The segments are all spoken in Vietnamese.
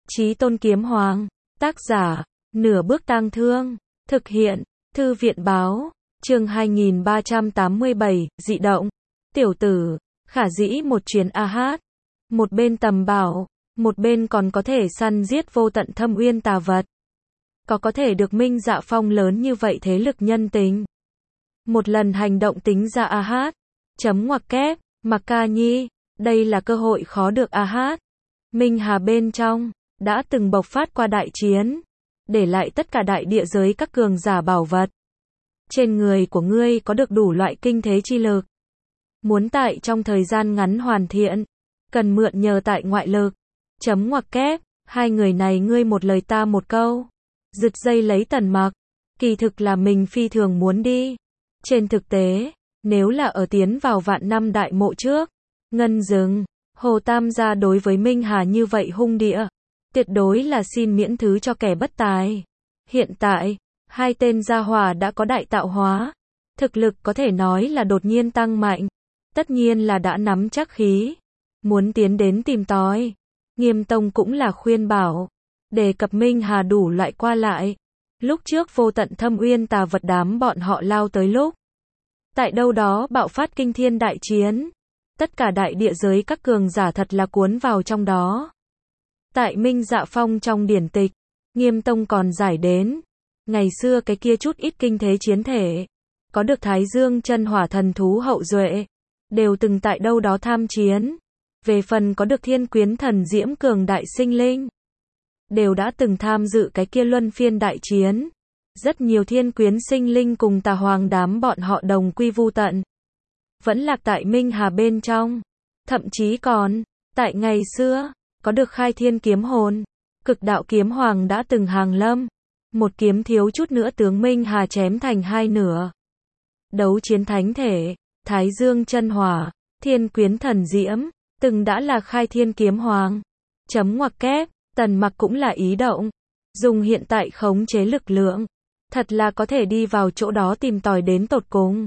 Chí Tôn Kiếm Hoàng, tác giả, Nửa Bước Tang Thương, thực hiện, Thư viện báo, chương 2387, dị động. Tiểu tử, khả dĩ một chuyến a hát. Một bên tầm bảo, một bên còn có thể săn giết vô tận thâm uyên tà vật. Có thể được Minh Dạ Phong lớn như vậy thế lực nhân tính. Một lần hành động tính ra a hát. Chấm ngoặc kép, Mặc Ca Nhi, đây là cơ hội khó được a hát. Minh Hà bên trong, đã từng bộc phát qua đại chiến, để lại tất cả đại địa giới các cường giả bảo vật. Trên người của ngươi có được đủ loại kinh thế chi lực. Muốn tại trong thời gian ngắn hoàn thiện, cần mượn nhờ tại ngoại lực. Chấm ngoặc kép, hai người này ngươi một lời ta một câu. Giật dây lấy Tần Mặc, kỳ thực là mình phi thường muốn đi. Trên thực tế, nếu là ở tiến vào vạn năm đại mộ trước, Ngân Dừng, Hồ Tam gia đối với Minh Hà như vậy hung địa, tuyệt đối là xin miễn thứ cho kẻ bất tài. Hiện tại, hai tên gia hỏa đã có đại tạo hóa, thực lực có thể nói là đột nhiên tăng mạnh, tất nhiên là đã nắm chắc khí, muốn tiến đến tìm tòi. Nghiêm Tông cũng là khuyên bảo, đề cập Minh Hà đủ loại qua lại. Lúc trước vô tận thâm uyên tà vật đám bọn họ lao tới lúc, tại đâu đó bạo phát kinh thiên đại chiến, tất cả đại địa giới các cường giả thật là cuốn vào trong đó. Tại Minh Dạ Phong trong điển tịch, Nghiêm Tông còn giải đến, ngày xưa cái kia chút ít kinh thế chiến thể, có được Thái Dương chân hỏa thần thú hậu duệ, đều từng tại đâu đó tham chiến. Về phần có được Thiên Quyến thần diễm cường đại sinh linh, đều đã từng tham dự cái kia luân phiên đại chiến. Rất nhiều Thiên Quyến sinh linh cùng Tà Hoàng đám bọn họ đồng quy vu tận, vẫn lạc tại Minh Hà bên trong. Thậm chí còn, tại ngày xưa, có được Khai Thiên kiếm hồn, Cực Đạo kiếm hoàng đã từng hàng lâm, một kiếm thiếu chút nữa tướng Minh Hà chém thành hai nửa. Đấu chiến thánh thể, Thái Dương chân hỏa, Thiên Quyến thần diễm, từng đã là Khai Thiên kiếm hoàng. Chấm ngoặc kép, Tần Mặc cũng là ý động, dùng hiện tại khống chế lực lượng, thật là có thể đi vào chỗ đó tìm tòi đến tột cùng.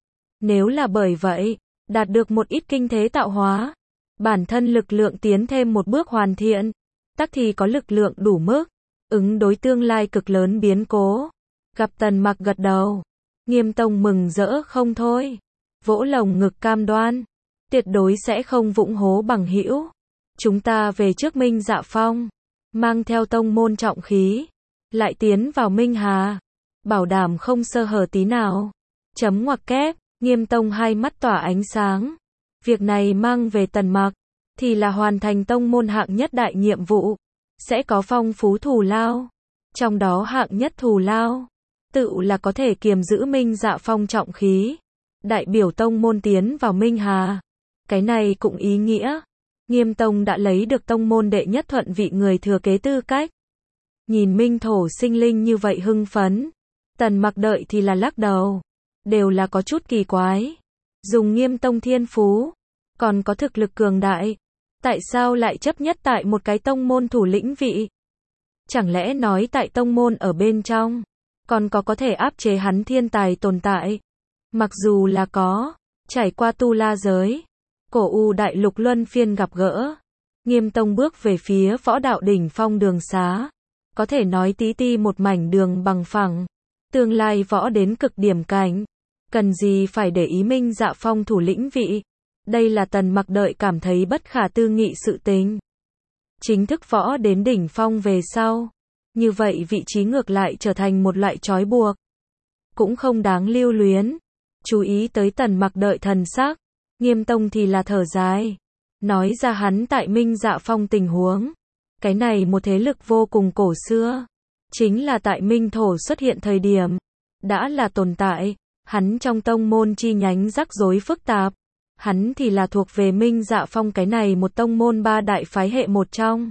Nếu là bởi vậy, đạt được một ít kinh thế tạo hóa, bản thân lực lượng tiến thêm một bước hoàn thiện, tắc thì có lực lượng đủ mức, ứng đối tương lai cực lớn biến cố. Gặp Tần Mặc gật đầu, Nghiêm Tông mừng rỡ không thôi, vỗ lồng ngực cam đoan, tuyệt đối sẽ không vụng hố bằng hữu. Chúng ta về trước Minh Dạ Phong, mang theo tông môn trọng khí, lại tiến vào Minh Hà, bảo đảm không sơ hở tí nào. Chấm ngoặc kép, Nghiêm Tông hai mắt tỏa ánh sáng. Việc này mang về Tần Mặc, thì là hoàn thành tông môn hạng nhất đại nhiệm vụ, sẽ có phong phú thù lao. Trong đó hạng nhất thù lao, tự là có thể kiềm giữ Minh Dạ Phong trọng khí, đại biểu tông môn tiến vào Minh Hà. Cái này cũng ý nghĩa, Nghiêm Tông đã lấy được tông môn đệ nhất thuận vị người thừa kế tư cách. Nhìn Minh Thổ sinh linh như vậy hưng phấn, Tần Mặc đợi thì là lắc đầu, đều là có chút kỳ quái. Dùng Nghiêm Tông thiên phú, còn có thực lực cường đại, tại sao lại chấp nhất tại một cái tông môn thủ lĩnh vị? Chẳng lẽ nói tại tông môn ở bên trong, còn có thể áp chế hắn thiên tài tồn tại? Mặc dù là có, trải qua tu la giới, cổ u đại lục luân phiên gặp gỡ, Nghiêm Tông bước về phía võ đạo đỉnh phong đường xá, có thể nói tí ti một mảnh đường bằng phẳng, tương lai võ đến cực điểm cảnh, cần gì phải để ý Minh Dạ Phong thủ lĩnh vị. Đây là Tần Mặc đợi cảm thấy bất khả tư nghị sự tình. Chính thức võ đến đỉnh phong về sau, như vậy vị trí ngược lại trở thành một loại trói buộc, cũng không đáng lưu luyến. Chú ý tới Tần Mặc đợi thần sắc, Nghiêm Tông thì là thở dài, nói ra hắn tại Minh Dạ Phong tình huống. Cái này một thế lực vô cùng cổ xưa, chính là tại Minh Thổ xuất hiện thời điểm, đã là tồn tại. Hắn trong tông môn chi nhánh rắc rối phức tạp, hắn thì là thuộc về Minh Dạ Phong cái này một tông môn ba đại phái hệ một trong.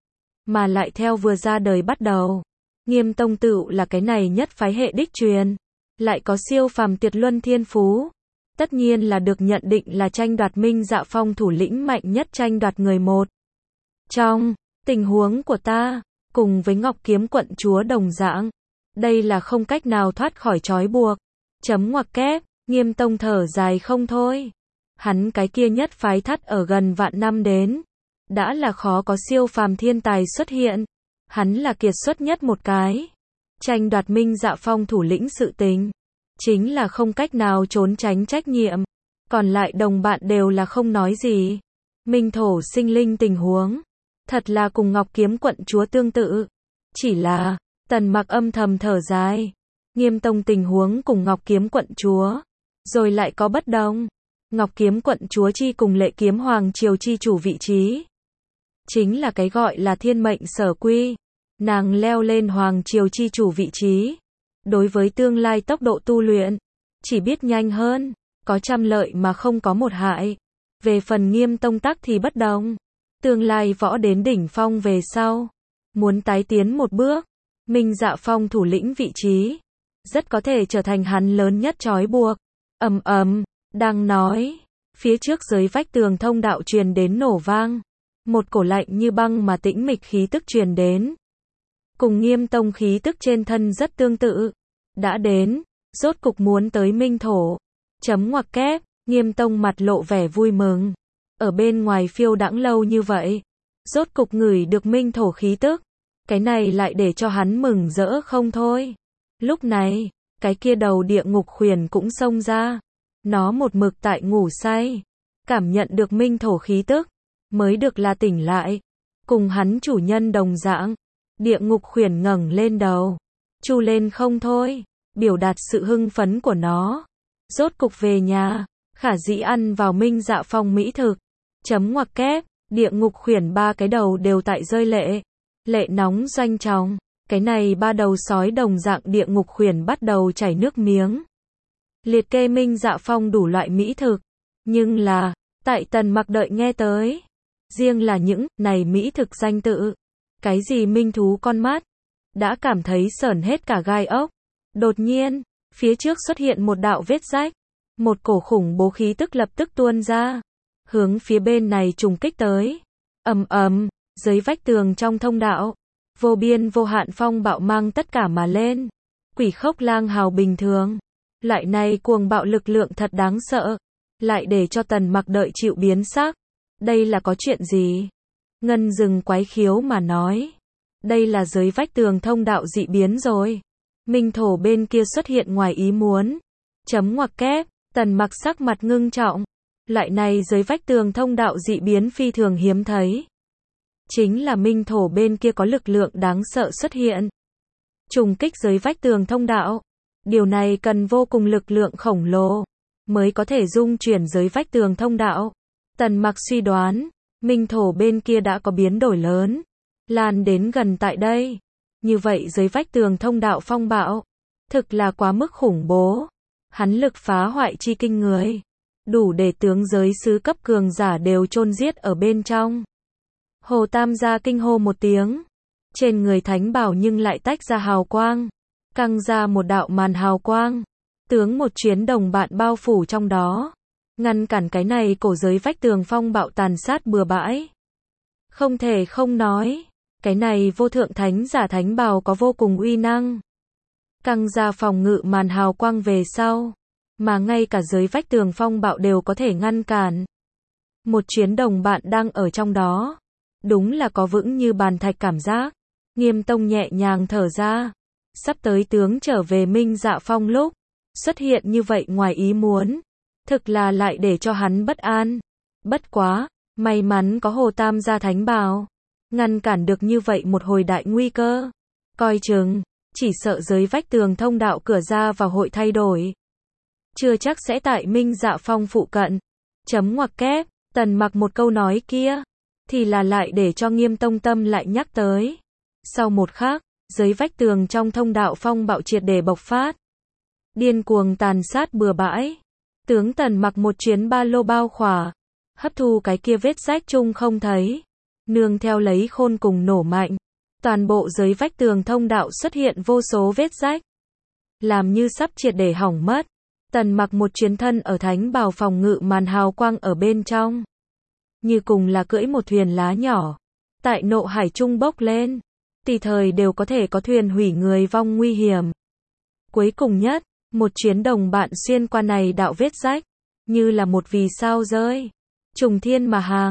Mà lại theo vừa ra đời bắt đầu, Nghiêm Tông tự là cái này nhất phái hệ đích truyền, lại có siêu phàm tuyệt luân thiên phú, tất nhiên là được nhận định là tranh đoạt Minh Dạ Phong thủ lĩnh mạnh nhất tranh đoạt người một. Trong tình huống của ta, cùng với Ngọc Kiếm quận chúa đồng dạng, đây là không cách nào thoát khỏi trói buộc. Chấm ngoặc kép, Nghiêm Tông thở dài không thôi. Hắn cái kia nhất phái thắt ở gần vạn năm đến, đã là khó có siêu phàm thiên tài xuất hiện. Hắn là kiệt xuất nhất một cái. Tranh đoạt Minh Dạ Phong thủ lĩnh sự tình. Chính là không cách nào trốn tránh trách nhiệm. Còn lại đồng bạn đều là không nói gì. Minh thổ sinh linh tình huống. Thật là cùng Ngọc Kiếm quận chúa tương tự. Chỉ là, Tần Mặc âm thầm thở dài. Nghiêm Tông tình huống cùng Ngọc Kiếm quận chúa. Rồi lại có bất đồng. Ngọc Kiếm quận chúa chi cùng Lệ Kiếm Hoàng triều chi chủ vị trí. Chính là cái gọi là thiên mệnh sở quy. Nàng leo lên Hoàng triều chi chủ vị trí. Đối với tương lai tốc độ tu luyện, chỉ biết nhanh hơn, có trăm lợi mà không có một hại. Về phần Nghiêm Tông tắc thì bất đồng. Tương lai võ đến đỉnh phong về sau, muốn tái tiến một bước, Minh Dạ Phong thủ lĩnh vị trí, rất có thể trở thành hắn lớn nhất trói buộc. Ầm ầm, đang nói, phía trước dưới vách tường thông đạo truyền đến nổ vang, một cổ lạnh như băng mà tĩnh mịch khí tức truyền đến. Cùng Nghiêm Tông khí tức trên thân rất tương tự. Đã đến, rốt cục muốn tới Minh thổ. Chấm ngoặc kép, Nghiêm Tông mặt lộ vẻ vui mừng. Ở bên ngoài phiêu đãng lâu như vậy, rốt cục ngửi được Minh thổ khí tức. Cái này lại để cho hắn mừng rỡ không thôi. Lúc này, cái kia đầu địa ngục khuyển cũng xông ra. Nó một mực tại ngủ say, cảm nhận được Minh thổ khí tức, mới được là tỉnh lại. Cùng hắn chủ nhân đồng dạng, địa ngục khuyển ngẩng lên đầu, chu lên không thôi, biểu đạt sự hưng phấn của nó. Rốt cục về nhà, khả dĩ ăn vào Minh Dạ Phong mỹ thực. Chấm ngoặc kép, địa ngục khuyển ba cái đầu đều tại rơi lệ. Lệ nóng doanh trọng, cái này ba đầu sói đồng dạng địa ngục khuyển bắt đầu chảy nước miếng. Liệt kê Minh Dạ Phong đủ loại mỹ thực, nhưng là, tại Tần Mặc đợi nghe tới, riêng là những này mỹ thực danh tự, cái gì minh thú con mắt, đã cảm thấy sởn hết cả gai ốc. Đột nhiên, phía trước xuất hiện một đạo vết rách, một cổ khủng bố khí tức lập tức tuôn ra, hướng phía bên này trùng kích tới. Ầm ầm, dưới vách tường trong thông đạo, vô biên vô hạn phong bạo mang tất cả mà lên. Quỷ khốc lang hào bình thường, loại này cuồng bạo lực lượng thật đáng sợ, lại để cho Tần Mặc đợi chịu biến sắc. Đây là có chuyện gì? Ngân rừng quái khiếu mà nói, đây là dưới vách tường thông đạo dị biến rồi. Minh thổ bên kia xuất hiện ngoài ý muốn. Chấm ngoặc kép, Tần Mặc sắc mặt ngưng trọng. Loại này dưới vách tường thông đạo dị biến phi thường hiếm thấy. Chính là Minh thổ bên kia có lực lượng đáng sợ xuất hiện. Trùng kích dưới vách tường thông đạo. Điều này cần vô cùng lực lượng khổng lồ, mới có thể dung chuyển dưới vách tường thông đạo. Tần Mặc suy đoán, Minh thổ bên kia đã có biến đổi lớn, lan đến gần tại đây. Như vậy dưới vách tường thông đạo phong bạo, thực là quá mức khủng bố. Hắn lực phá hoại chi kinh người, đủ để tướng giới sứ cấp cường giả đều chôn giết ở bên trong. Hồ Tam gia kinh hô một tiếng, trên người thánh bảo nhưng lại tách ra hào quang, căng ra một đạo màn hào quang, tướng một chuyến đồng bạn bao phủ trong đó, ngăn cản cái này cổ giới vách tường phong bạo tàn sát bừa bãi. Không thể không nói, cái này vô thượng thánh giả thánh bào có vô cùng uy năng. Căng ra phòng ngự màn hào quang về sau, mà ngay cả giới vách tường phong bạo đều có thể ngăn cản. Một chuyến đồng bạn đang ở trong đó, đúng là có vững như bàn thạch cảm giác. Nghiêm Tông nhẹ nhàng thở ra, sắp tới tướng trở về Minh Dạ Phong lúc xuất hiện như vậy ngoài ý muốn, thực là lại để cho hắn bất an. Bất quá, may mắn có Hồ Tam gia thánh bào, ngăn cản được như vậy một hồi đại nguy cơ. Coi chừng, chỉ sợ giới vách tường thông đạo cửa ra vào hội thay đổi. Chưa chắc sẽ tại Minh Dạ Phong phụ cận. Chấm ngoặc kép, Tần Mặc một câu nói kia, thì là lại để cho Nghiêm Tông tâm lại nhắc tới. Sau một khắc, giới vách tường trong thông đạo phong bạo triệt để bộc phát. Điên cuồng tàn sát bừa bãi. Tướng Tần Mặc một chuyến ba lô bao khỏa, hấp thu cái kia vết rách chung không thấy. Nương theo lấy khôn cùng nổ mạnh. Toàn bộ giới vách tường thông đạo xuất hiện vô số vết rách. Làm như sắp triệt để hỏng mất. Tần Mặc một chuyến thân ở thánh bào phòng ngự màn hào quang ở bên trong. Như cùng là cưỡi một thuyền lá nhỏ. Tại nộ hải trung bốc lên. Tùy thời đều có thể có thuyền hủy người vong nguy hiểm. Cuối cùng nhất, một chuyến đồng bạn xuyên qua này đạo vết rách. Như là một vì sao rơi. Trùng thiên mà hàng.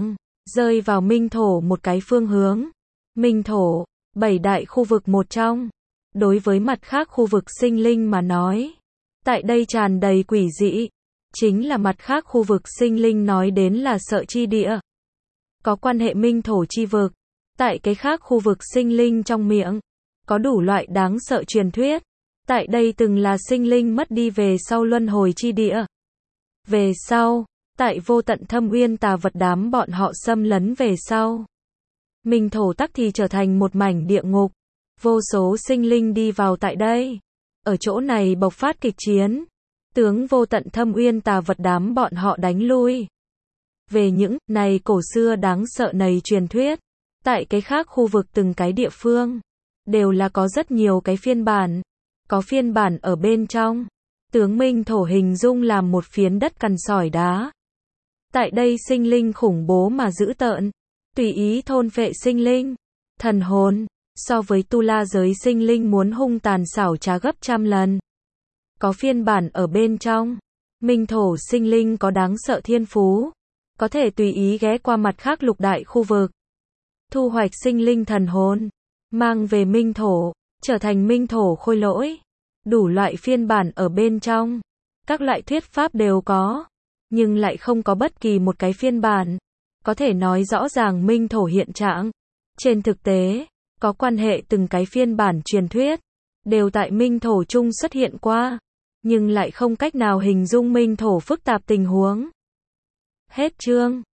rơi vào minh thổ một cái phương hướng. Minh thổ, 7 đại khu vực một trong. Đối với mặt khác khu vực sinh linh mà nói, tại đây tràn đầy quỷ dị. Chính là mặt khác khu vực sinh linh nói đến là sợ chi địa. Có quan hệ minh thổ chi vực. Tại cái khác khu vực sinh linh trong miệng, có đủ loại đáng sợ truyền thuyết. Tại đây từng là sinh linh mất đi về sau luân hồi chi địa. Về sau, tại vô tận thâm uyên tà vật đám bọn họ xâm lấn về sau. Minh thổ tắc thì trở thành một mảnh địa ngục. Vô số sinh linh đi vào tại đây. Ở chỗ này bộc phát kịch chiến. Tướng vô tận thâm uyên tà vật đám bọn họ đánh lui. Về những này cổ xưa đáng sợ này truyền thuyết. Tại cái khác khu vực từng cái địa phương. Đều là có rất nhiều cái phiên bản. Có phiên bản ở bên trong. Tướng minh thổ hình dung làm một phiến đất cằn sỏi đá. Tại đây sinh linh khủng bố mà dữ tợn. Tùy ý thôn phệ sinh linh. Thần hồn. So với tu la giới sinh linh muốn hung tàn xảo trá gấp trăm lần. Có phiên bản ở bên trong. Minh thổ sinh linh có đáng sợ thiên phú. Có thể tùy ý ghé qua mặt khác lục đại khu vực. Thu hoạch sinh linh thần hồn. Mang về minh thổ. Trở thành minh thổ khôi lỗi. Đủ loại phiên bản ở bên trong. Các loại thuyết pháp đều có. Nhưng lại không có bất kỳ một cái phiên bản. Có thể nói rõ ràng minh thổ hiện trạng. Trên thực tế, có quan hệ từng cái phiên bản truyền thuyết. Đều tại minh thổ chung xuất hiện qua. Nhưng lại không cách nào hình dung minh thổ phức tạp tình huống. Hết chương.